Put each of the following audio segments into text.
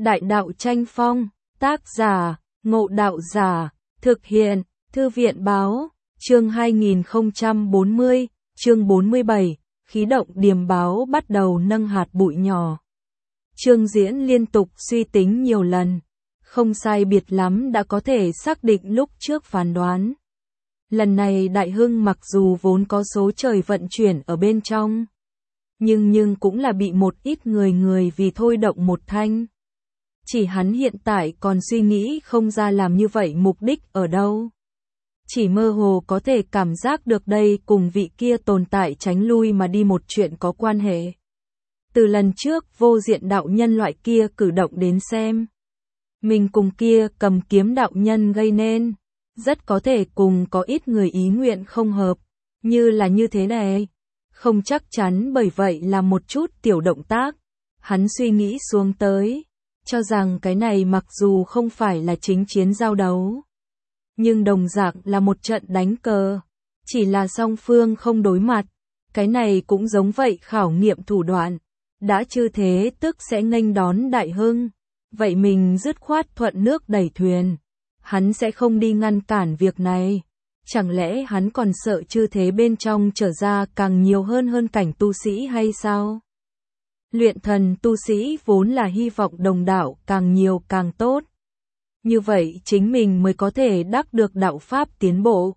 Đại đạo tranh phong, tác giả, Ngộ Đạo Giả, thực hiện, Thư viện báo, chương 2040, chương 47, khí động điềm báo bắt đầu nâng hạt bụi nhỏ. Trương Diễn liên tục suy tính nhiều lần, không sai biệt lắm đã có thể xác định lúc trước phán đoán. Lần này Đại Hưng mặc dù vốn có số trời vận chuyển ở bên trong, nhưng cũng là bị một ít người vì thôi động một thanh. Chỉ hắn hiện tại còn suy nghĩ không ra làm như vậy mục đích ở đâu. Chỉ mơ hồ có thể cảm giác được đây cùng vị kia tồn tại tránh lui mà đi một chuyện có quan hệ. Từ lần trước vô diện đạo nhân loại kia cử động đến xem, mình cùng kia cầm kiếm đạo nhân gây nên, rất có thể cùng có ít người ý nguyện không hợp, như là như thế này. Không chắc chắn bởi vậy là một chút tiểu động tác, hắn suy nghĩ xuống tới, cho rằng cái này mặc dù không phải là chính chiến giao đấu, nhưng đồng dạng là một trận đánh cờ, chỉ là song phương không đối mặt, cái này cũng giống vậy khảo nghiệm thủ đoạn, đã như thế tức sẽ nghênh đón Đại Hưng, vậy mình dứt khoát thuận nước đẩy thuyền, hắn sẽ không đi ngăn cản việc này. Chẳng lẽ hắn còn sợ chư thế bên trong trở ra càng nhiều hơn cảnh tu sĩ hay sao? Luyện thần tu sĩ vốn là hy vọng đồng đạo càng nhiều càng tốt. Như vậy chính mình mới có thể đắc được đạo pháp tiến bộ.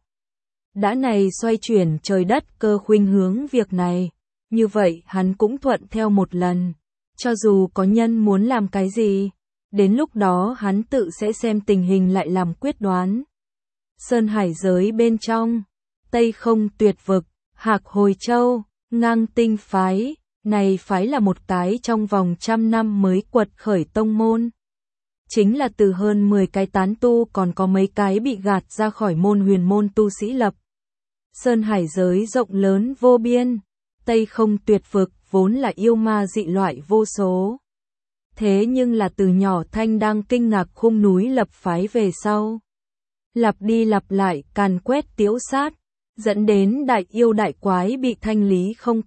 Đã này xoay chuyển trời đất cơ khuynh hướng việc này, như vậy hắn cũng thuận theo một lần. Cho dù có nhân muốn làm cái gì, đến lúc đó hắn tự sẽ xem tình hình lại làm quyết đoán. Sơn hải giới bên trong, Tây Không Tuyệt Vực, Hạc Hồi Châu, Ngang Tinh phái, này phái là một cái trong vòng 100 năm mới quật khởi tông môn. Chính là từ hơn 10 cái tán tu còn có mấy cái bị gạt ra khỏi môn huyền môn tu sĩ lập. Sơn hải giới rộng lớn vô biên, Tây Không Tuyệt Vực vốn là yêu ma dị loại vô số. Thế nhưng là từ nhỏ Thanh đang kinh ngạc khung núi lập phái về sau. Lặp đi lặp lại càn quét tiễu sát, dẫn đến đại yêu đại quái bị thanh lý không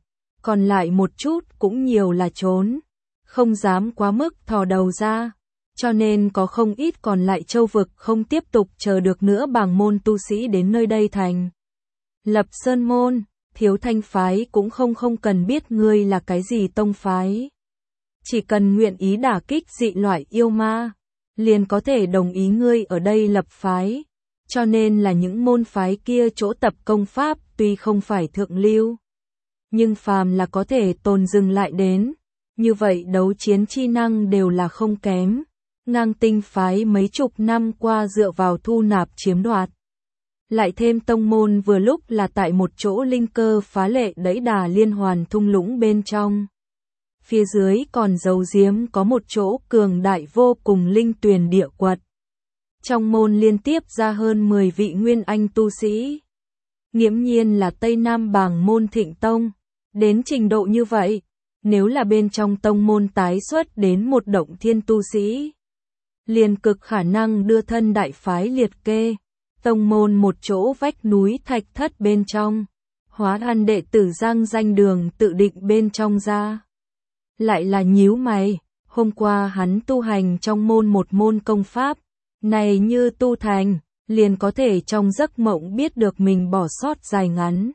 còn lại một chút cũng nhiều là trốn, không dám quá mức thò đầu ra, cho nên có không ít còn lại châu vực không tiếp tục chờ được nữa bảng môn tu sĩ đến nơi đây thành. Lập sơn môn, Thiếu Thanh phái cũng không cần biết ngươi là cái gì tông phái. Chỉ cần nguyện ý đả kích dị loại yêu ma, liền có thể đồng ý ngươi ở đây lập phái, cho nên là những môn phái kia chỗ tập công pháp tuy không phải thượng lưu, nhưng phàm là có thể tồn dừng lại đến, như vậy đấu chiến chi năng đều là không kém. Ngang Tinh phái mấy chục năm qua dựa vào thu nạp chiếm đoạt, lại thêm tông môn vừa lúc là tại một chỗ linh cơ phá lệ đẫy đà liên hoàn thung lũng bên trong. Phía dưới còn giấu giếm có một chỗ cường đại vô cùng linh tuyền địa quật. Trong môn liên tiếp ra hơn 10 vị nguyên anh tu sĩ. Nghiễm nhiên là Tây Nam bảng môn thịnh tông. Đến trình độ như vậy, nếu là bên trong tông môn tái xuất đến một động thiên tu sĩ, liền cực khả năng đưa thân đại phái liệt kê. Tông môn một chỗ vách núi thạch thất bên trong, hóa thân đệ tử giang danh đường tự định bên trong ra. Lại là nhíu mày, hôm qua hắn tu hành trong môn một môn công pháp, này như tu thành, liền có thể trong giấc mộng biết được mình bỏ sót dài ngắn.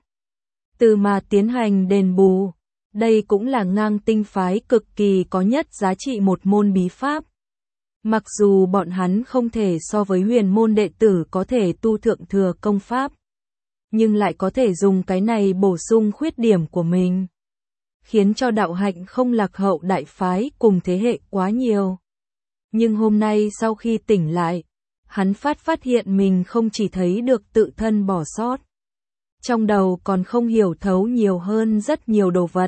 Từ mà tiến hành đền bù, đây cũng là Ngang Tinh phái cực kỳ có nhất giá trị một môn bí pháp. Mặc dù bọn hắn không thể so với huyền môn đệ tử có thể tu thượng thừa công pháp, nhưng lại có thể dùng cái này bổ sung khuyết điểm của mình, khiến cho đạo hạnh không lạc hậu đại phái cùng thế hệ quá nhiều. Nhưng hôm nay sau khi tỉnh lại, hắn phát hiện mình không chỉ thấy được tự thân bỏ sót, trong đầu còn không hiểu thấu nhiều hơn rất nhiều đồ vật.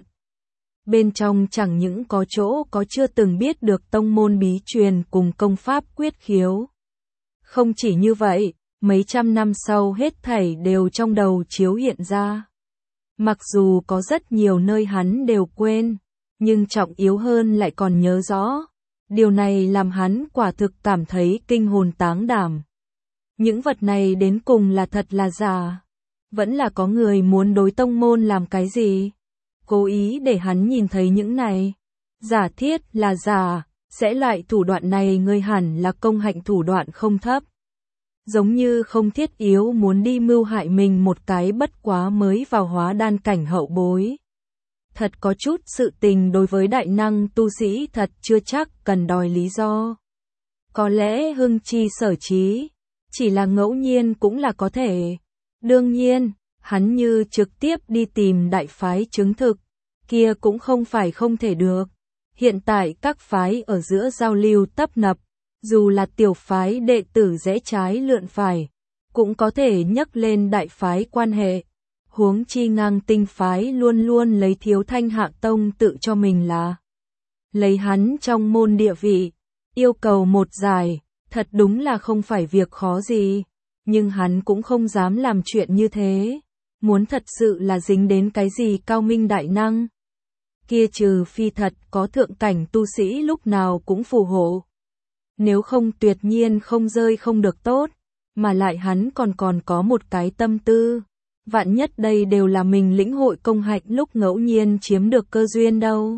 Bên trong chẳng những có chỗ có chưa từng biết được tông môn bí truyền cùng công pháp quyết khiếu. Không chỉ như vậy, mấy trăm năm sau hết thảy đều trong đầu chiếu hiện ra. Mặc dù có rất nhiều nơi hắn đều quên, nhưng trọng yếu hơn lại còn nhớ rõ. Điều này làm hắn quả thực cảm thấy kinh hồn táng đảm. Những vật này đến cùng là thật là giả? Vẫn là có người muốn đối tông môn làm cái gì? Cố ý để hắn nhìn thấy những này. Giả thiết là giả, sẽ loại thủ đoạn này ngươi hẳn là công hạnh thủ đoạn không thấp. Giống như không thiết yếu muốn đi mưu hại mình một cái bất quá mới vào hóa đan cảnh hậu bối. Thật có chút sự tình đối với đại năng tu sĩ thật chưa chắc cần đòi lý do. Có lẽ hưng chi sở trí, chỉ là ngẫu nhiên cũng là có thể. Đương nhiên, hắn như trực tiếp đi tìm đại phái chứng thực, kia cũng không phải không thể được. Hiện tại các phái ở giữa giao lưu tấp nập, dù là tiểu phái đệ tử rẽ trái lượn phải, cũng có thể nhắc lên đại phái quan hệ. Huống chi Ngang Tinh phái luôn luôn lấy Thiếu Thanh Hạ Tông tự cho mình là lấy hắn trong môn địa vị, yêu cầu một giải, thật đúng là không phải việc khó gì, nhưng hắn cũng không dám làm chuyện như thế, muốn thật sự là dính đến cái gì cao minh đại năng. Kia trừ phi thật có thượng cảnh tu sĩ lúc nào cũng phù hộ. Nếu không tuyệt nhiên không rơi không được tốt, mà lại hắn còn có một cái tâm tư. Vạn nhất đây đều là mình lĩnh hội công hạnh lúc ngẫu nhiên chiếm được cơ duyên đâu.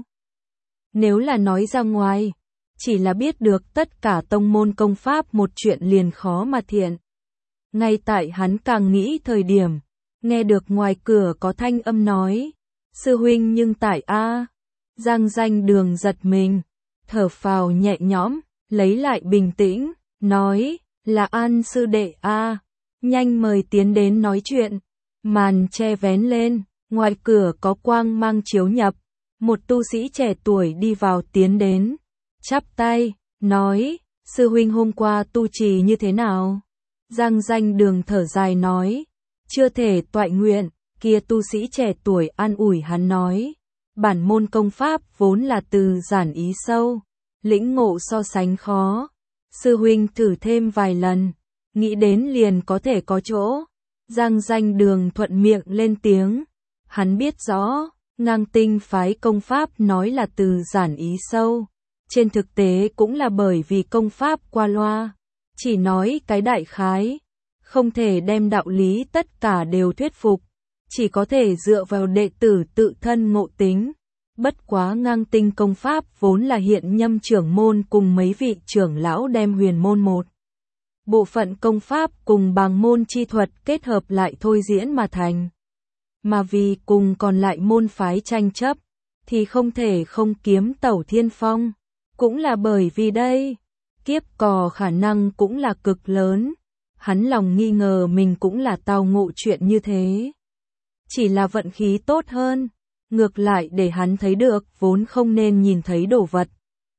Nếu là nói ra ngoài, chỉ là biết được tất cả tông môn công pháp một chuyện liền khó mà thiện. Ngay tại hắn càng nghĩ thời điểm, nghe được ngoài cửa có thanh âm nói, sư huynh nhưng tại a. Giang Danh Đường giật mình, thở phào nhẹ nhõm, lấy lại bình tĩnh, nói, là An sư đệ a, nhanh mời tiến đến nói chuyện. Màn che vén lên, ngoài cửa có quang mang chiếu nhập, một tu sĩ trẻ tuổi đi vào tiến đến, chắp tay, nói, sư huynh hôm qua tu trì như thế nào? Giang Danh Đường thở dài nói, chưa thể toại nguyện, kia tu sĩ trẻ tuổi an ủi hắn nói, bản môn công pháp vốn là từ giản ý sâu, lĩnh ngộ so sánh khó, sư huynh thử thêm vài lần, nghĩ đến liền có thể có chỗ. Giang Danh Đường thuận miệng lên tiếng, hắn biết rõ, Ngang Tinh phái công pháp nói là từ giản ý sâu, trên thực tế cũng là bởi vì công pháp qua loa, chỉ nói cái đại khái, không thể đem đạo lý tất cả đều thuyết phục, chỉ có thể dựa vào đệ tử tự thân ngộ tính. Bất quá Ngang Tinh công pháp vốn là hiện nhâm trưởng môn cùng mấy vị trưởng lão đem huyền môn một bộ phận công pháp cùng bàng môn chi thuật kết hợp lại thôi diễn mà thành. Mà vì cùng còn lại môn phái tranh chấp, thì không thể không kiếm tẩu thiên phong. Cũng là bởi vì đây, kiếp cò khả năng cũng là cực lớn. Hắn lòng nghi ngờ mình cũng là tao ngộ chuyện như thế. Chỉ là vận khí tốt hơn, ngược lại để hắn thấy được vốn không nên nhìn thấy đồ vật.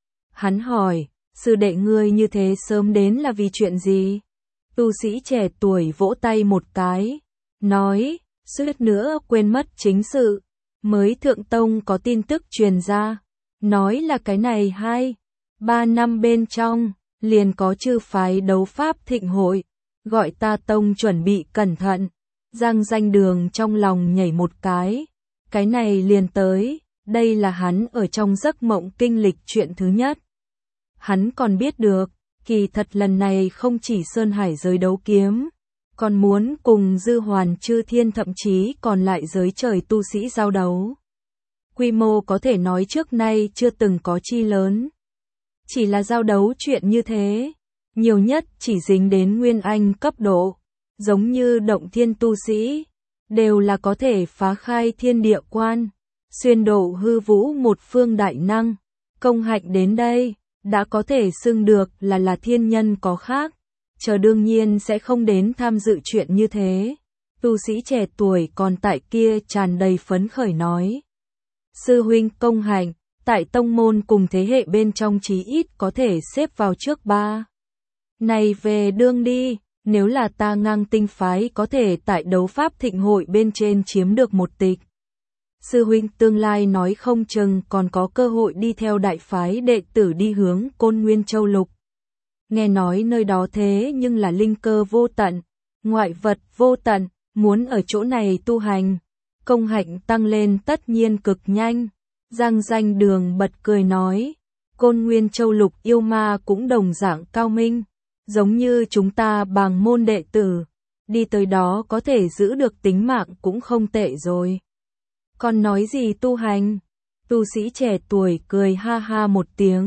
Hắn hỏi, sư đệ ngươi như thế sớm đến là vì chuyện gì? Tu sĩ trẻ tuổi vỗ tay một cái, nói, suýt nữa quên mất chính sự, mới thượng tông có tin tức truyền ra, nói là cái này 2-3 năm bên trong, liền có chư phái đấu pháp thịnh hội, gọi ta tông chuẩn bị cẩn thận. Giang Danh Đường trong lòng nhảy một cái này liền tới, đây là hắn ở trong giấc mộng kinh lịch chuyện thứ nhất. Hắn còn biết được, kỳ thật lần này không chỉ Sơn Hải giới đấu kiếm, còn muốn cùng Dư Hoàn Chư Thiên thậm chí còn lại giới trời tu sĩ giao đấu. Quy mô có thể nói trước nay chưa từng có chi lớn. Chỉ là giao đấu chuyện như thế, nhiều nhất chỉ dính đến Nguyên Anh cấp độ, giống như động thiên tu sĩ, đều là có thể phá khai thiên địa quan, xuyên độ hư vũ một phương đại năng, công hạnh đến đây. Đã có thể xưng được là thiên nhân có khác, chờ đương nhiên sẽ không đến tham dự chuyện như thế. Tu sĩ trẻ tuổi còn tại kia tràn đầy phấn khởi nói. Sư huynh công hạnh, tại tông môn cùng thế hệ bên trong chí ít có thể xếp vào trước 3. Này về đương đi, nếu là ta Ngang Tinh phái có thể tại đấu pháp thịnh hội bên trên chiếm được một tịch. Sư huynh tương lai nói không chừng còn có cơ hội đi theo đại phái đệ tử đi hướng Côn Nguyên Châu Lục. Nghe nói nơi đó thế nhưng là linh cơ vô tận, ngoại vật vô tận, muốn ở chỗ này tu hành, công hạnh tăng lên tất nhiên cực nhanh. Giang Danh Đường bật cười nói, Côn Nguyên Châu Lục yêu ma cũng đồng dạng cao minh, giống như chúng ta bàng môn đệ tử, đi tới đó có thể giữ được tính mạng cũng không tệ rồi. Còn nói gì tu hành? Tu sĩ trẻ tuổi cười ha ha một tiếng,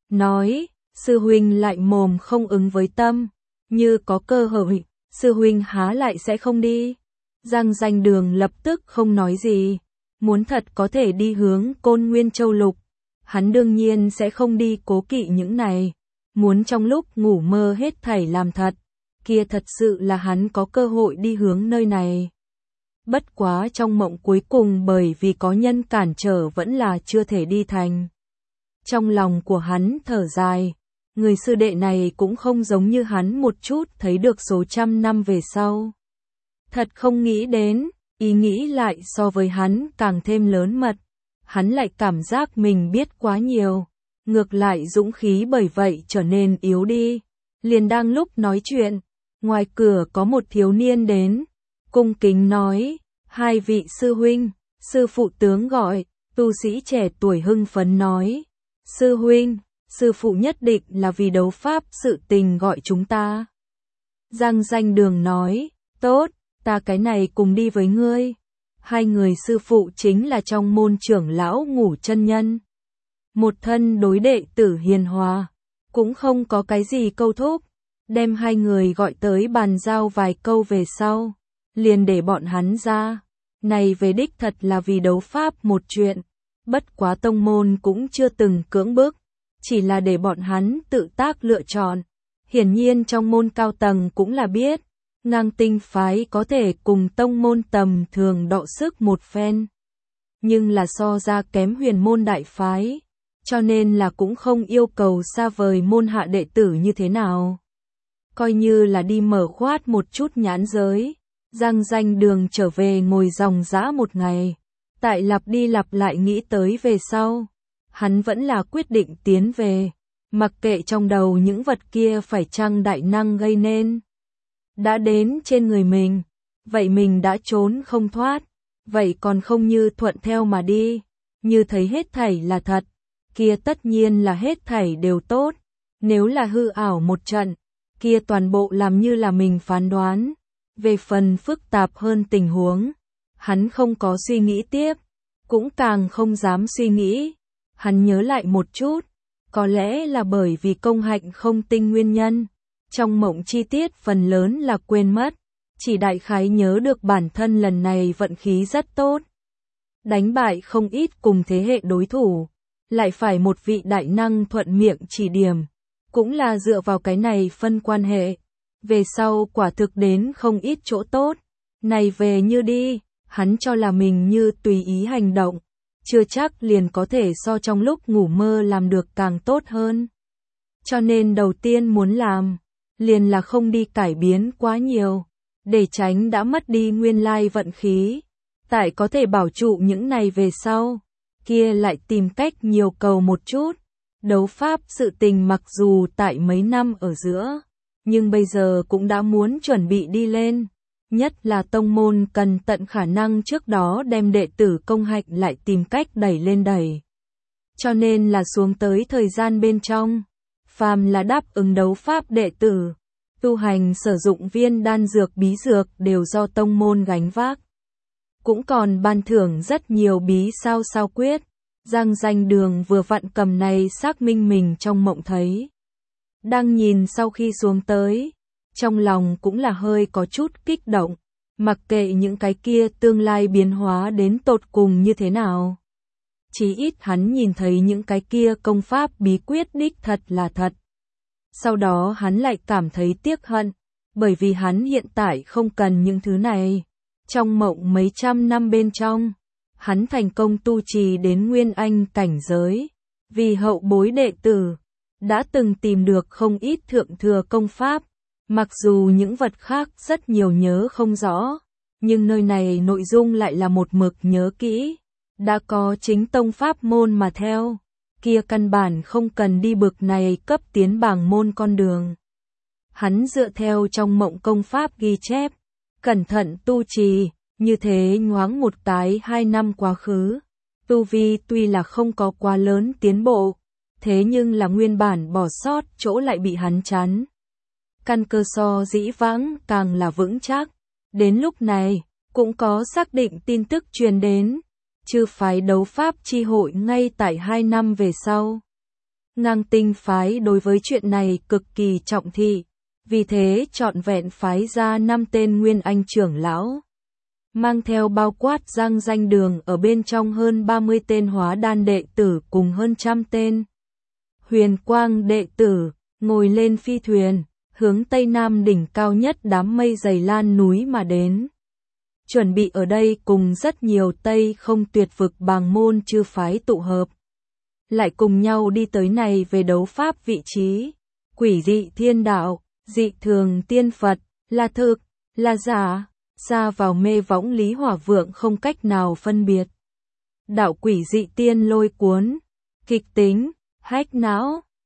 nói, sư huynh lại mồm không ứng với tâm, như có cơ hội, sư huynh há lại sẽ không đi. Giang Danh Đường lập tức không nói gì, muốn thật có thể đi hướng Côn Nguyên Châu Lục, hắn đương nhiên sẽ không đi cố kỵ những này, muốn trong lúc ngủ mơ hết thảy làm thật, kia thật sự là hắn có cơ hội đi hướng nơi này. Bất quá trong mộng cuối cùng bởi vì có nhân cản trở vẫn là chưa thể đi thành. Trong lòng của hắn thở dài, người sư đệ này cũng không giống như hắn một chút thấy được số trăm năm về sau. Thật không nghĩ đến, ý nghĩ lại so với hắn càng thêm lớn mật, hắn lại cảm giác mình biết quá nhiều, ngược lại dũng khí bởi vậy trở nên yếu đi. Liền đang lúc nói chuyện, ngoài cửa có một thiếu niên đến, cung kính nói, hai vị sư huynh, sư phụ tướng gọi, tu sĩ trẻ tuổi hưng phấn nói, sư huynh, sư phụ nhất định là vì đấu pháp sự tình gọi chúng ta. Giang Danh Đường nói, tốt, ta cái này cùng đi với ngươi. Hai người sư phụ chính là trong môn trưởng lão Ngũ chân nhân. Một thân đối đệ tử hiền hòa, cũng không có cái gì câu thúc, đem hai người gọi tới bàn giao vài câu về sau, liền để bọn hắn ra. Này về đích thật là vì đấu pháp một chuyện, bất quá tông môn cũng chưa từng cưỡng bức, chỉ là để bọn hắn tự tác lựa chọn. Hiển nhiên trong môn cao tầng cũng là biết, Ngang Tinh phái có thể cùng tông môn tầm thường đọ sức một phen, nhưng là so ra kém Huyền môn đại phái, cho nên là cũng không yêu cầu xa vời môn hạ đệ tử như thế nào. Coi như là đi mở khoát một chút nhãn giới, Giang Danh Đường trở về ngồi dòng dã một ngày, tại lặp đi lặp lại nghĩ tới về sau, hắn vẫn là quyết định tiến về, mặc kệ trong đầu những vật kia phải chăng đại năng gây nên. Đã đến trên người mình, vậy mình đã trốn không thoát, vậy còn không như thuận theo mà đi, như thấy hết thảy là thật, kia tất nhiên là hết thảy đều tốt, nếu là hư ảo một trận, kia toàn bộ làm như là mình phán đoán. Về phần phức tạp hơn tình huống, hắn không có suy nghĩ tiếp, cũng càng không dám suy nghĩ. Hắn nhớ lại một chút, có lẽ là bởi vì công hạnh không tinh nguyên nhân, trong mộng chi tiết phần lớn là quên mất, chỉ đại khái nhớ được bản thân lần này vận khí rất tốt. Đánh bại không ít cùng thế hệ đối thủ, lại phải một vị đại năng thuận miệng chỉ điểm, cũng là dựa vào cái này phân quan hệ. Về sau quả thực đến không ít chỗ tốt, này về như đi, hắn cho là mình như tùy ý hành động, chưa chắc liền có thể so trong lúc ngủ mơ làm được càng tốt hơn. Cho nên đầu tiên muốn làm, liền là không đi cải biến quá nhiều, để tránh đã mất đi nguyên lai vận khí, tại có thể bảo trụ những này về sau, kia lại tìm cách nhiều cầu một chút. Đấu pháp sự tình mặc dù tại mấy năm ở giữa, nhưng bây giờ cũng đã muốn chuẩn bị đi lên, nhất là tông môn cần tận khả năng trước đó đem đệ tử công hạnh lại tìm cách đẩy lên đẩy. Cho nên là xuống tới thời gian bên trong, phàm là đáp ứng đấu pháp đệ tử, tu hành sử dụng viên đan dược bí dược đều do tông môn gánh vác. Cũng còn ban thưởng rất nhiều bí sao quyết, Giang Danh Đường vừa vặn cầm này xác minh mình trong mộng thấy. Đang nhìn sau khi xuống tới, trong lòng cũng là hơi có chút kích động, mặc kệ những cái kia tương lai biến hóa đến tột cùng như thế nào. Chí ít hắn nhìn thấy những cái kia công pháp bí quyết đích thật là thật. Sau đó hắn lại cảm thấy tiếc hận, bởi vì hắn hiện tại không cần những thứ này. Trong mộng mấy trăm năm bên trong, hắn thành công tu trì đến Nguyên Anh cảnh giới, vì hậu bối đệ tử, đã từng tìm được không ít thượng thừa công pháp, mặc dù những vật khác rất nhiều nhớ không rõ, nhưng nơi này nội dung lại là một mực nhớ kỹ, đã có chính tông pháp môn mà theo, kia căn bản không cần đi bực này cấp tiến bảng môn con đường. Hắn dựa theo trong mộng công pháp ghi chép, cẩn thận tu trì, như thế nhoáng một cái 2 năm quá khứ, tu vi tuy là không có quá lớn tiến bộ, thế nhưng là nguyên bản bỏ sót chỗ lại bị hắn chắn. Căn cơ so dĩ vãng càng là vững chắc, đến lúc này, cũng có xác định tin tức truyền đến, chư phái đấu pháp chi hội ngay tại 2 năm về sau. Ngang Tinh phái đối với chuyện này cực kỳ trọng thị, vì thế trọn vẹn phái ra 5 tên Nguyên Anh trưởng lão, mang theo bao quát Giang Danh Đường ở bên trong hơn 30 tên hóa đan đệ tử cùng hơn 100 tên huyền quang đệ tử, ngồi lên phi thuyền, hướng Tây Nam đỉnh cao nhất đám mây dày lan núi mà đến. Chuẩn bị ở đây cùng rất nhiều Tây không tuyệt vực bàng môn chư phái tụ hợp, lại cùng nhau đi tới này về đấu pháp vị trí. Quỷ dị thiên đạo, dị thường tiên Phật, là thực, là giả, xa vào mê võng Lý Hỏa Vượng không cách nào phân biệt. Đạo quỷ dị tiên lôi cuốn, kịch tính, hách não,